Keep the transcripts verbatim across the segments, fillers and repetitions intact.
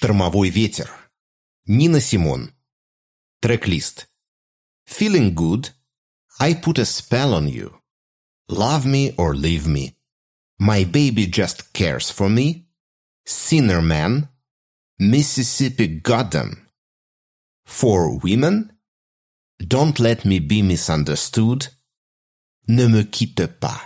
Штормовой ветер. Нина Симон. Трек-лист. Feeling good. I put a spell on you. Love me or leave me. My baby just cares for me. Sinner man. Mississippi Goddam. For women. Don't let me be misunderstood. Ne me quitte pas.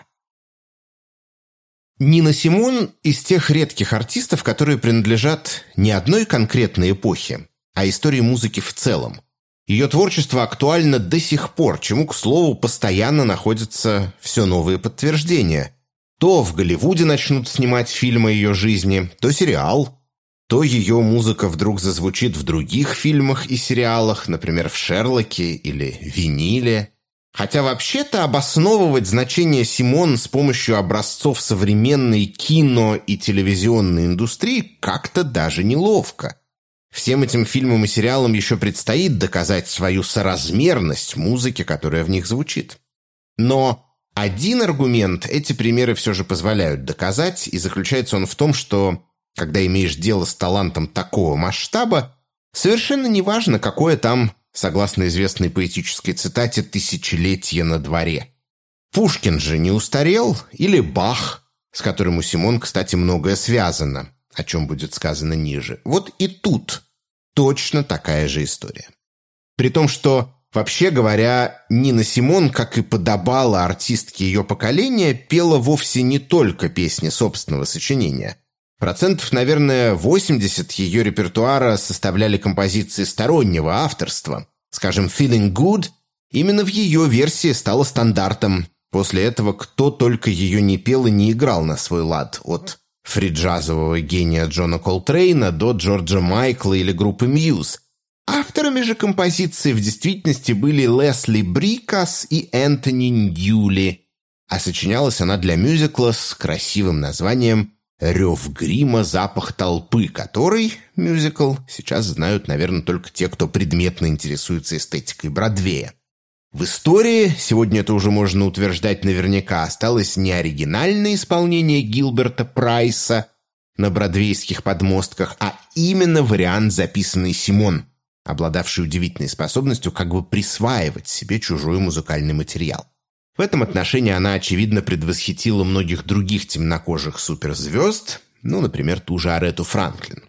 Нина Симон из тех редких артистов, которые принадлежат не одной конкретной эпохе, а истории музыки в целом. Ее творчество актуально до сих пор, чему, к слову, постоянно находятся все новые подтверждения. То в Голливуде начнут снимать фильмы о ее жизни, то сериал, то ее музыка вдруг зазвучит в других фильмах и сериалах, например, в «Шерлоке» или «Виниле». Хотя вообще-то обосновывать значение Симон с помощью образцов современной кино- и телевизионной индустрии как-то даже неловко. Всем этим фильмам и сериалам еще предстоит доказать свою соразмерность музыке, которая в них звучит. Но один аргумент эти примеры все же позволяют доказать, и заключается он в том, что, когда имеешь дело с талантом такого масштаба, совершенно неважно, какое там, согласно известной поэтической цитате, «тысячелетие на дворе». Пушкин же не устарел, или Бах, с которым у Симон, кстати, многое связано, о чем будет сказано ниже. Вот и тут точно такая же история. При том, что, вообще говоря, Нина Симон, как и подобала артистке ее поколения, пела вовсе не только песни собственного сочинения. Процентов, наверное, восемьдесят ее репертуара составляли композиции стороннего авторства. Скажем, «Feeling Good» именно в ее версии стала стандартом. После этого кто только ее не пел и не играл на свой лад, от фриджазового гения Джона Колтрейна до Джорджа Майкла или группы Мьюз. Авторами же композиции в действительности были Лесли Брикас и Энтони Ньюли, а сочинялась она для мюзикла с красивым названием «Рев грима, запах толпы», который, мюзикл, сейчас знают, наверное, только те, кто предметно интересуется эстетикой Бродвея. В истории, сегодня это уже можно утверждать наверняка, осталось не оригинальное исполнение Гилберта Прайса на бродвейских подмостках, а именно вариант, записанный Симон, обладавший удивительной способностью как бы присваивать себе чужой музыкальный материал. В этом отношении она, очевидно, предвосхитила многих других темнокожих суперзвезд, ну, например, ту же Арету Франклин.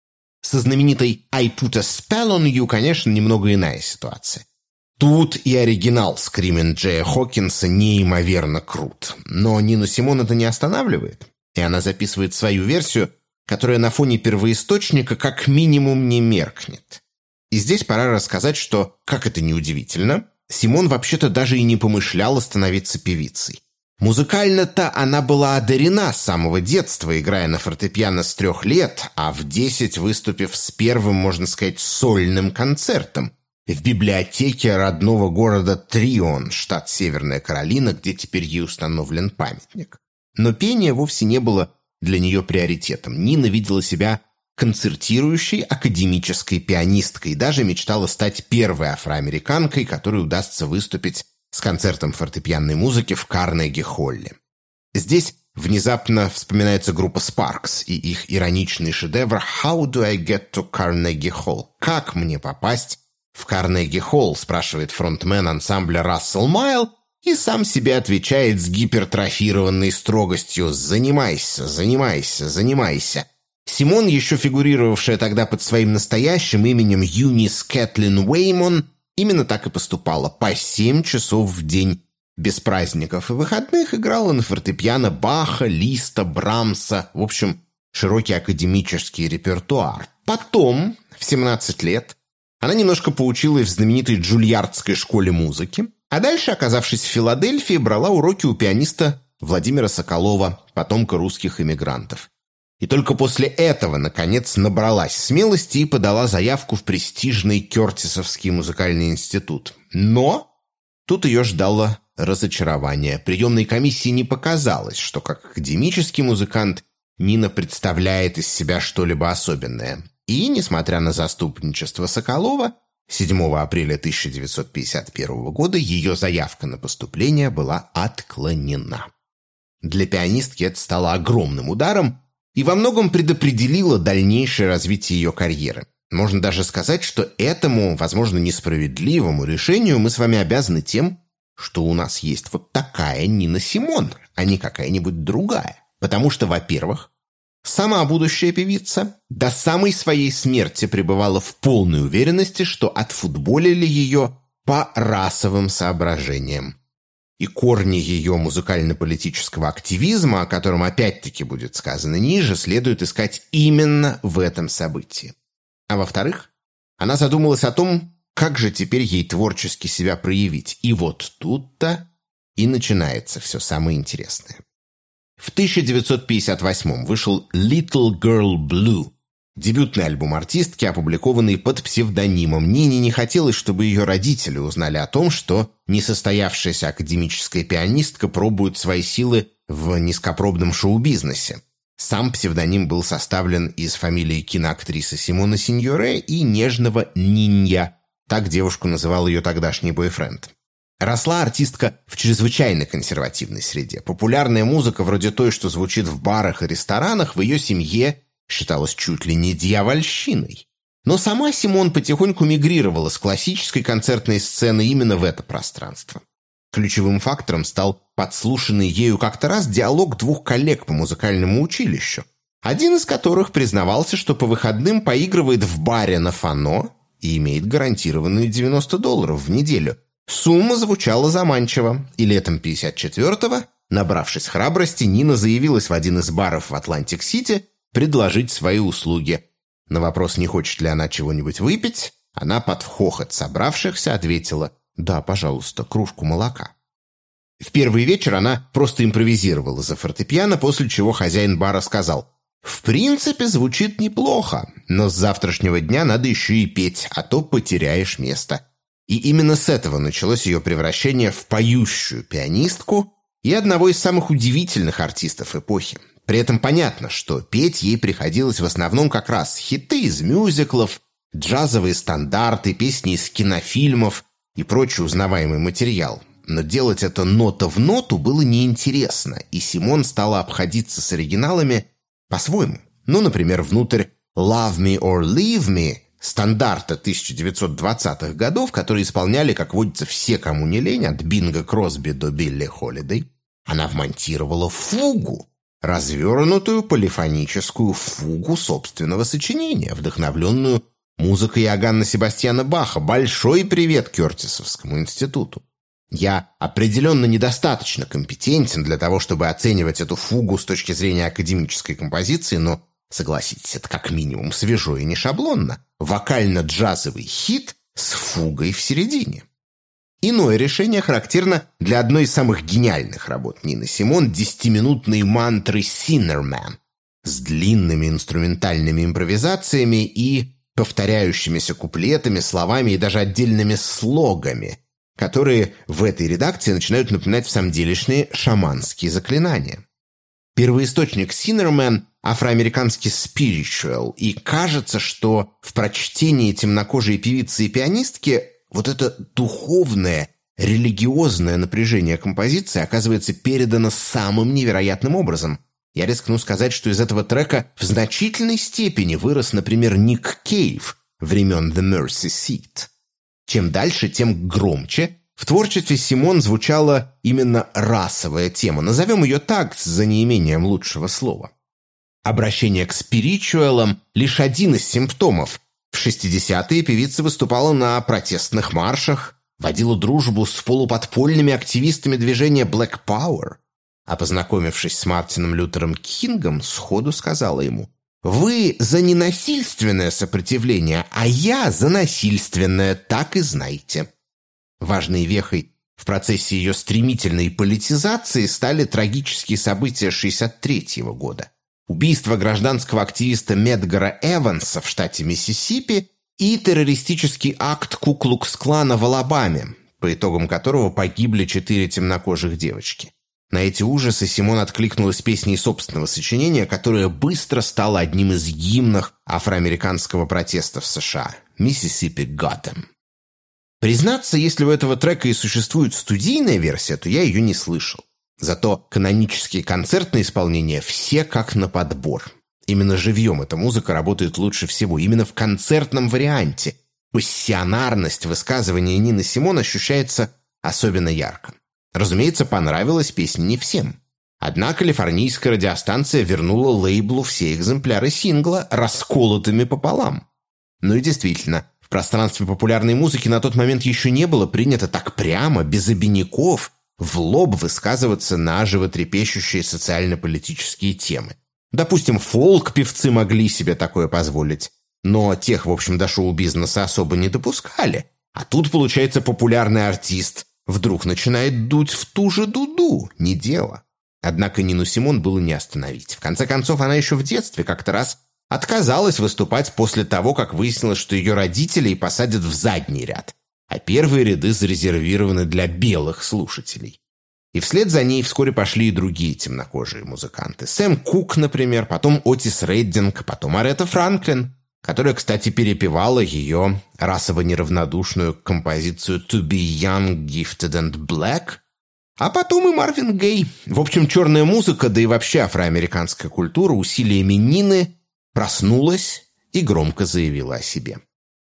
Со знаменитой «I put a spell on you», конечно, немного иная ситуация. Тут и оригинал «Скримин» Джея Хокинса неимоверно крут. Но Нину Симон это не останавливает, и она записывает свою версию, которая на фоне первоисточника как минимум не меркнет. И здесь пора рассказать, что, как это ни удивительно, Симон вообще-то даже и не помышляла становиться певицей. Музыкально-то она была одарена с самого детства, играя на фортепиано с трех лет, а в десять выступив с первым, можно сказать, сольным концертом в библиотеке родного города Трион, штат Северная Каролина, где теперь ей установлен памятник. Но пение вовсе не было для нее приоритетом. Нина видела себя концертирующей академической пианисткой и даже мечтала стать первой афроамериканкой, которой удастся выступить с концертом фортепианной музыки в Карнеги-холле. Здесь внезапно вспоминается группа Sparks и их ироничный шедевр «How do I get to Carnegie Hall?» «Как мне попасть в Карнеги-холл?» спрашивает фронтмен ансамбля Рассел Майл и сам себе отвечает с гипертрофированной строгостью «Занимайся, занимайся, занимайся». Симон, еще фигурировавшая тогда под своим настоящим именем Юнис Кэтлин Уэймон, именно так и поступала. По семь часов в день, без праздников и выходных, играла на фортепиано Баха, Листа, Брамса, в общем, широкий академический репертуар. Потом, в семнадцать лет, она немножко поучилась в знаменитой Джульярдской школе музыки, а дальше, оказавшись в Филадельфии, брала уроки у пианиста Владимира Соколова, потомка русских эмигрантов. И только после этого, наконец, набралась смелости и подала заявку в престижный Кёртисовский музыкальный институт. Но тут ее ждало разочарование. Приемной комиссии не показалось, что как академический музыкант Нина представляет из себя что-либо особенное. И, несмотря на заступничество Соколова, седьмого апреля тысяча девятьсот пятьдесят первого года ее заявка на поступление была отклонена. Для пианистки это стало огромным ударом, и во многом предопределило дальнейшее развитие ее карьеры. Можно даже сказать, что этому, возможно, несправедливому решению мы с вами обязаны тем, что у нас есть вот такая Нина Симон, а не какая-нибудь другая. Потому что, во-первых, сама будущая певица до самой своей смерти пребывала в полной уверенности, что отфутболили ее по расовым соображениям. И корни ее музыкально-политического активизма, о котором опять-таки будет сказано ниже, следует искать именно в этом событии. А во-вторых, она задумалась о том, как же теперь ей творчески себя проявить. И вот тут-то и начинается все самое интересное. В тысяча девятьсот пятьдесят восьмом вышел «Little Girl Blue», дебютный альбом артистки, опубликованный под псевдонимом. Нине не хотелось, чтобы ее родители узнали о том, что несостоявшаяся академическая пианистка пробует свои силы в низкопробном шоу-бизнесе. Сам псевдоним был составлен из фамилии киноактрисы Симона Синьоре и нежного Нинья. Так девушку называл ее тогдашний бойфренд. Росла артистка в чрезвычайно консервативной среде. Популярная музыка, вроде той, что звучит в барах и ресторанах, в ее семье считалась чуть ли не дьявольщиной. Но сама Симон потихоньку мигрировала с классической концертной сцены именно в это пространство. Ключевым фактором стал подслушанный ею как-то раз диалог двух коллег по музыкальному училищу, один из которых признавался, что по выходным поигрывает в баре на Фано и имеет гарантированные девяносто долларов в неделю. Сумма звучала заманчиво, и летом пятьдесят четвёртого, набравшись храбрости, Нина заявилась в один из баров в Атлантик-Сити предложить свои услуги. На вопрос, не хочет ли она чего-нибудь выпить, она под хохот собравшихся ответила: «Да, пожалуйста, кружку молока». В первый вечер она просто импровизировала за фортепиано, после чего хозяин бара сказал: «В принципе, звучит неплохо, но с завтрашнего дня надо еще и петь, а то потеряешь место». И именно с этого началось ее превращение в поющую пианистку и одного из самых удивительных артистов эпохи. При этом понятно, что петь ей приходилось в основном как раз хиты из мюзиклов, джазовые стандарты, песни из кинофильмов и прочий узнаваемый материал. Но делать это нота в ноту было неинтересно, и Симон стала обходиться с оригиналами по-своему. Ну, например, внутрь «Love Me or Leave Me» стандарта тысяча девятьсот двадцатых годов, которые исполняли, как водится, все, кому не лень, от Бинга Кросби до Билли Холидей, она вмонтировала фугу, развернутую полифоническую фугу собственного сочинения, вдохновленную музыкой Иоганна Себастьяна Баха. Большой привет Кёртисовскому институту. Я определенно недостаточно компетентен для того, чтобы оценивать эту фугу с точки зрения академической композиции, но, согласитесь, это как минимум свежо и не шаблонно. Вокально-джазовый хит с фугой в середине. Иное решение характерно для одной из самых гениальных работ Нины Симон — десятиминутной мантры «Sinnerman» с длинными инструментальными импровизациями и повторяющимися куплетами, словами и даже отдельными слогами, которые в этой редакции начинают напоминать в самом делешные шаманские заклинания. Первоисточник «Sinnerman» — афроамериканский spiritual, и кажется, что в прочтении темнокожей певицы и пианистки вот это духовное, религиозное напряжение композиции оказывается передано самым невероятным образом. Я рискну сказать, что из этого трека в значительной степени вырос, например, Ник Кейв времен The Mercy Seat. Чем дальше, тем громче в творчестве Симон звучала именно расовая тема. Назовем ее так, за неимением лучшего слова. Обращение к спиричуалам – лишь один из симптомов. В шестидесятые певица выступала на протестных маршах, водила дружбу с полуподпольными активистами движения Black Power, а познакомившись с Мартином Лютером Кингом, сходу сказала ему: «Вы за ненасильственное сопротивление, а я за насильственное, так и знайте». Важной вехой в процессе ее стремительной политизации стали трагические события шестьдесят третьего года. Убийство гражданского активиста Медгара Эванса в штате Миссисипи и террористический акт Ку-Клукс-клана в Алабаме, по итогам которого погибли четыре темнокожих девочки. На эти ужасы Симон откликнулась песней собственного сочинения, которое быстро стало одним из гимнов афроамериканского протеста в США – «Mississippi Got 'em». Признаться, если у этого трека и существует студийная версия, то я ее не слышал. Зато канонические концертные исполнения все как на подбор. Именно живьем эта музыка работает лучше всего, именно в концертном варианте. Пассионарность высказывания Нины Симон ощущается особенно ярко. Разумеется, понравилась песня не всем. Одна калифорнийская радиостанция вернула лейблу все экземпляры сингла расколотыми пополам. Ну и действительно, в пространстве популярной музыки на тот момент еще не было принято так прямо, без обиняков, в лоб высказываться на животрепещущие социально-политические темы. Допустим, фолк-певцы могли себе такое позволить, но тех, в общем, до шоу-бизнеса особо не допускали. А тут, получается, популярный артист вдруг начинает дуть в ту же дуду. Не дело. Однако Нину Симон было не остановить. В конце концов, она еще в детстве как-то раз отказалась выступать после того, как выяснилось, что ее родителей посадят в задний ряд, а первые ряды зарезервированы для белых слушателей. И вслед за ней вскоре пошли и другие темнокожие музыканты. Сэм Кук, например, потом Отис Реддинг, потом Аретта Франклин, которая, кстати, перепевала ее расово неравнодушную композицию «To be young, gifted and black», а потом и Марвин Гей. В общем, черная музыка, да и вообще афроамериканская культура усилиями Нины проснулась и громко заявила о себе.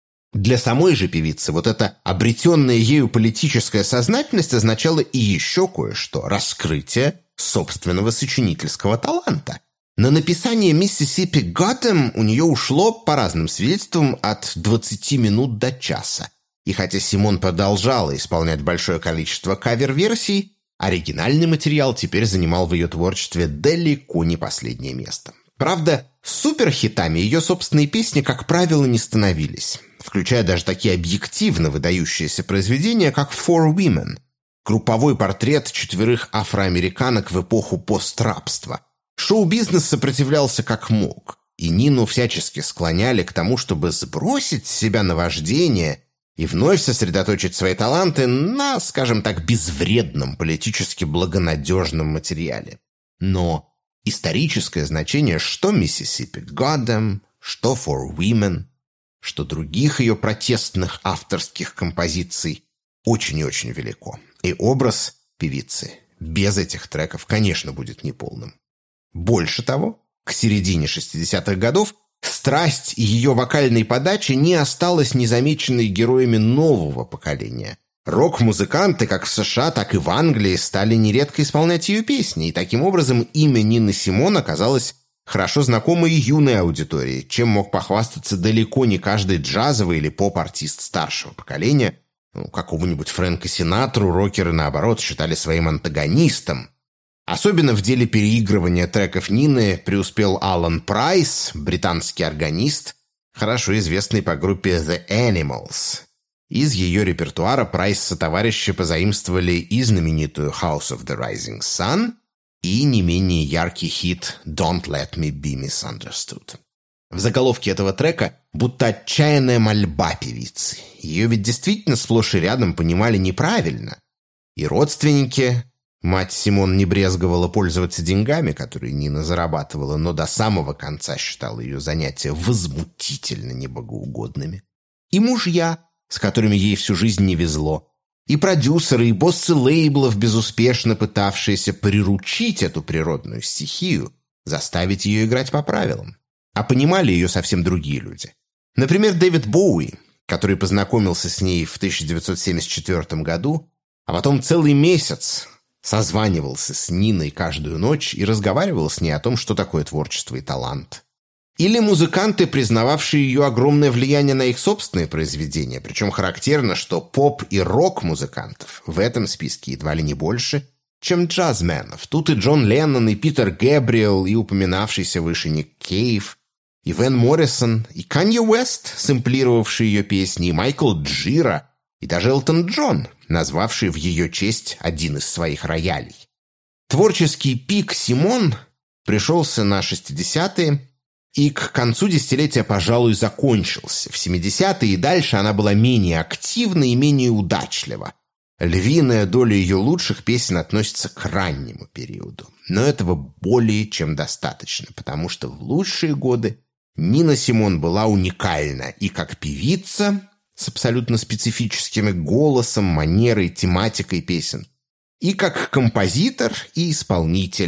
Для самой же певицы вот эта обретенная ею политическая сознательность означала и еще кое-что – раскрытие собственного сочинительского таланта. На написание «Миссисипи Goddam» у нее ушло, по разным свидетельствам, от двадцати минут до часа. И хотя Симон продолжала исполнять большое количество кавер-версий, оригинальный материал теперь занимал в ее творчестве далеко не последнее место. Правда, суперхитами ее собственные песни, как правило, не становились, включая даже такие объективно выдающиеся произведения, как «Four Women» – групповой портрет четверых афроамериканок в эпоху пострабства. Шоу-бизнес сопротивлялся как мог, и Нину всячески склоняли к тому, чтобы сбросить с себя наваждение и вновь сосредоточить свои таланты на, скажем так, безвредном, политически благонадежном материале. Но историческое значение что «Миссисипи Goddam», что «Four Women», что других ее протестных авторских композиций очень и очень велико. И образ певицы без этих треков, конечно, будет неполным. Больше того, к середине шестидесятых годов страсть ее вокальной подачи не осталась незамеченной героями нового поколения. Рок-музыканты как в США, так и в Англии стали нередко исполнять ее песни, и таким образом имя Нины Симон оказалось хорошо знакомо и юной аудитории, чем мог похвастаться далеко не каждый джазовый или поп-артист старшего поколения. Ну, какого-нибудь Фрэнка Синатру рокеры, наоборот, считали своим антагонистом. Особенно в деле переигрывания треков Нины преуспел Алан Прайс, британский органист, хорошо известный по группе The Animals. Из ее репертуара Прайс сотоварищи позаимствовали и знаменитую House of the Rising Sun, и не менее яркий хит «Don't Let Me Be Misunderstood». В заголовке этого трека будто отчаянная мольба певицы. Ее ведь действительно сплошь и рядом понимали неправильно. И родственники... Мать Симон не брезговала пользоваться деньгами, которые Нина зарабатывала, но до самого конца считала ее занятия возмутительно небогоугодными. И мужья, с которыми ей всю жизнь не везло, и продюсеры, и боссы лейблов, безуспешно пытавшиеся приручить эту природную стихию, заставить ее играть по правилам. А понимали ее совсем другие люди. Например, Дэвид Боуи, который познакомился с ней в тысяча девятьсот семьдесят четвёртом году, а потом целый месяц созванивался с Ниной каждую ночь и разговаривал с ней о том, что такое творчество и талант. Или музыканты, признававшие ее огромное влияние на их собственные произведения, причем характерно, что поп- и рок-музыкантов в этом списке едва ли не больше, чем джазменов. Тут и Джон Леннон, и Питер Гэбриэл, и упоминавшийся выше Ник Кейв, и Вэн Моррисон, и Канье Уэст, сэмплировавший ее песни, и Майкл Джира, и даже Элтон Джон, назвавший в ее честь один из своих роялей. Творческий пик Симон пришелся на шестидесятые и к концу десятилетия, пожалуй, закончился. В семидесятые и дальше она была менее активна и менее удачлива. Львиная доля ее лучших песен относится к раннему периоду. Но этого более чем достаточно, потому что в лучшие годы Нина Симон была уникальна и как певица с абсолютно специфическим голосом, манерой, тематикой песен, и как композитор и исполнитель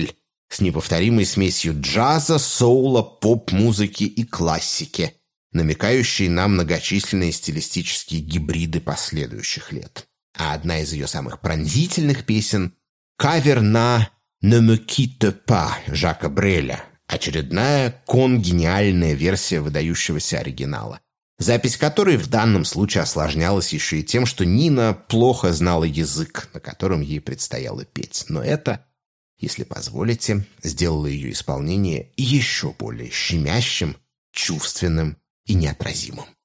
с неповторимой смесью джаза, соула, поп-музыки и классики, намекающей на многочисленные стилистические гибриды последующих лет. А одна из ее самых пронзительных песен — кавер на «Ne me quitte pas» Жака Бреля, очередная конгениальная версия выдающегося оригинала, запись которой в данном случае осложнялась еще и тем, что Нина плохо знала язык, на котором ей предстояло петь. Но это, если позволите, сделало ее исполнение еще более щемящим, чувственным и неотразимым.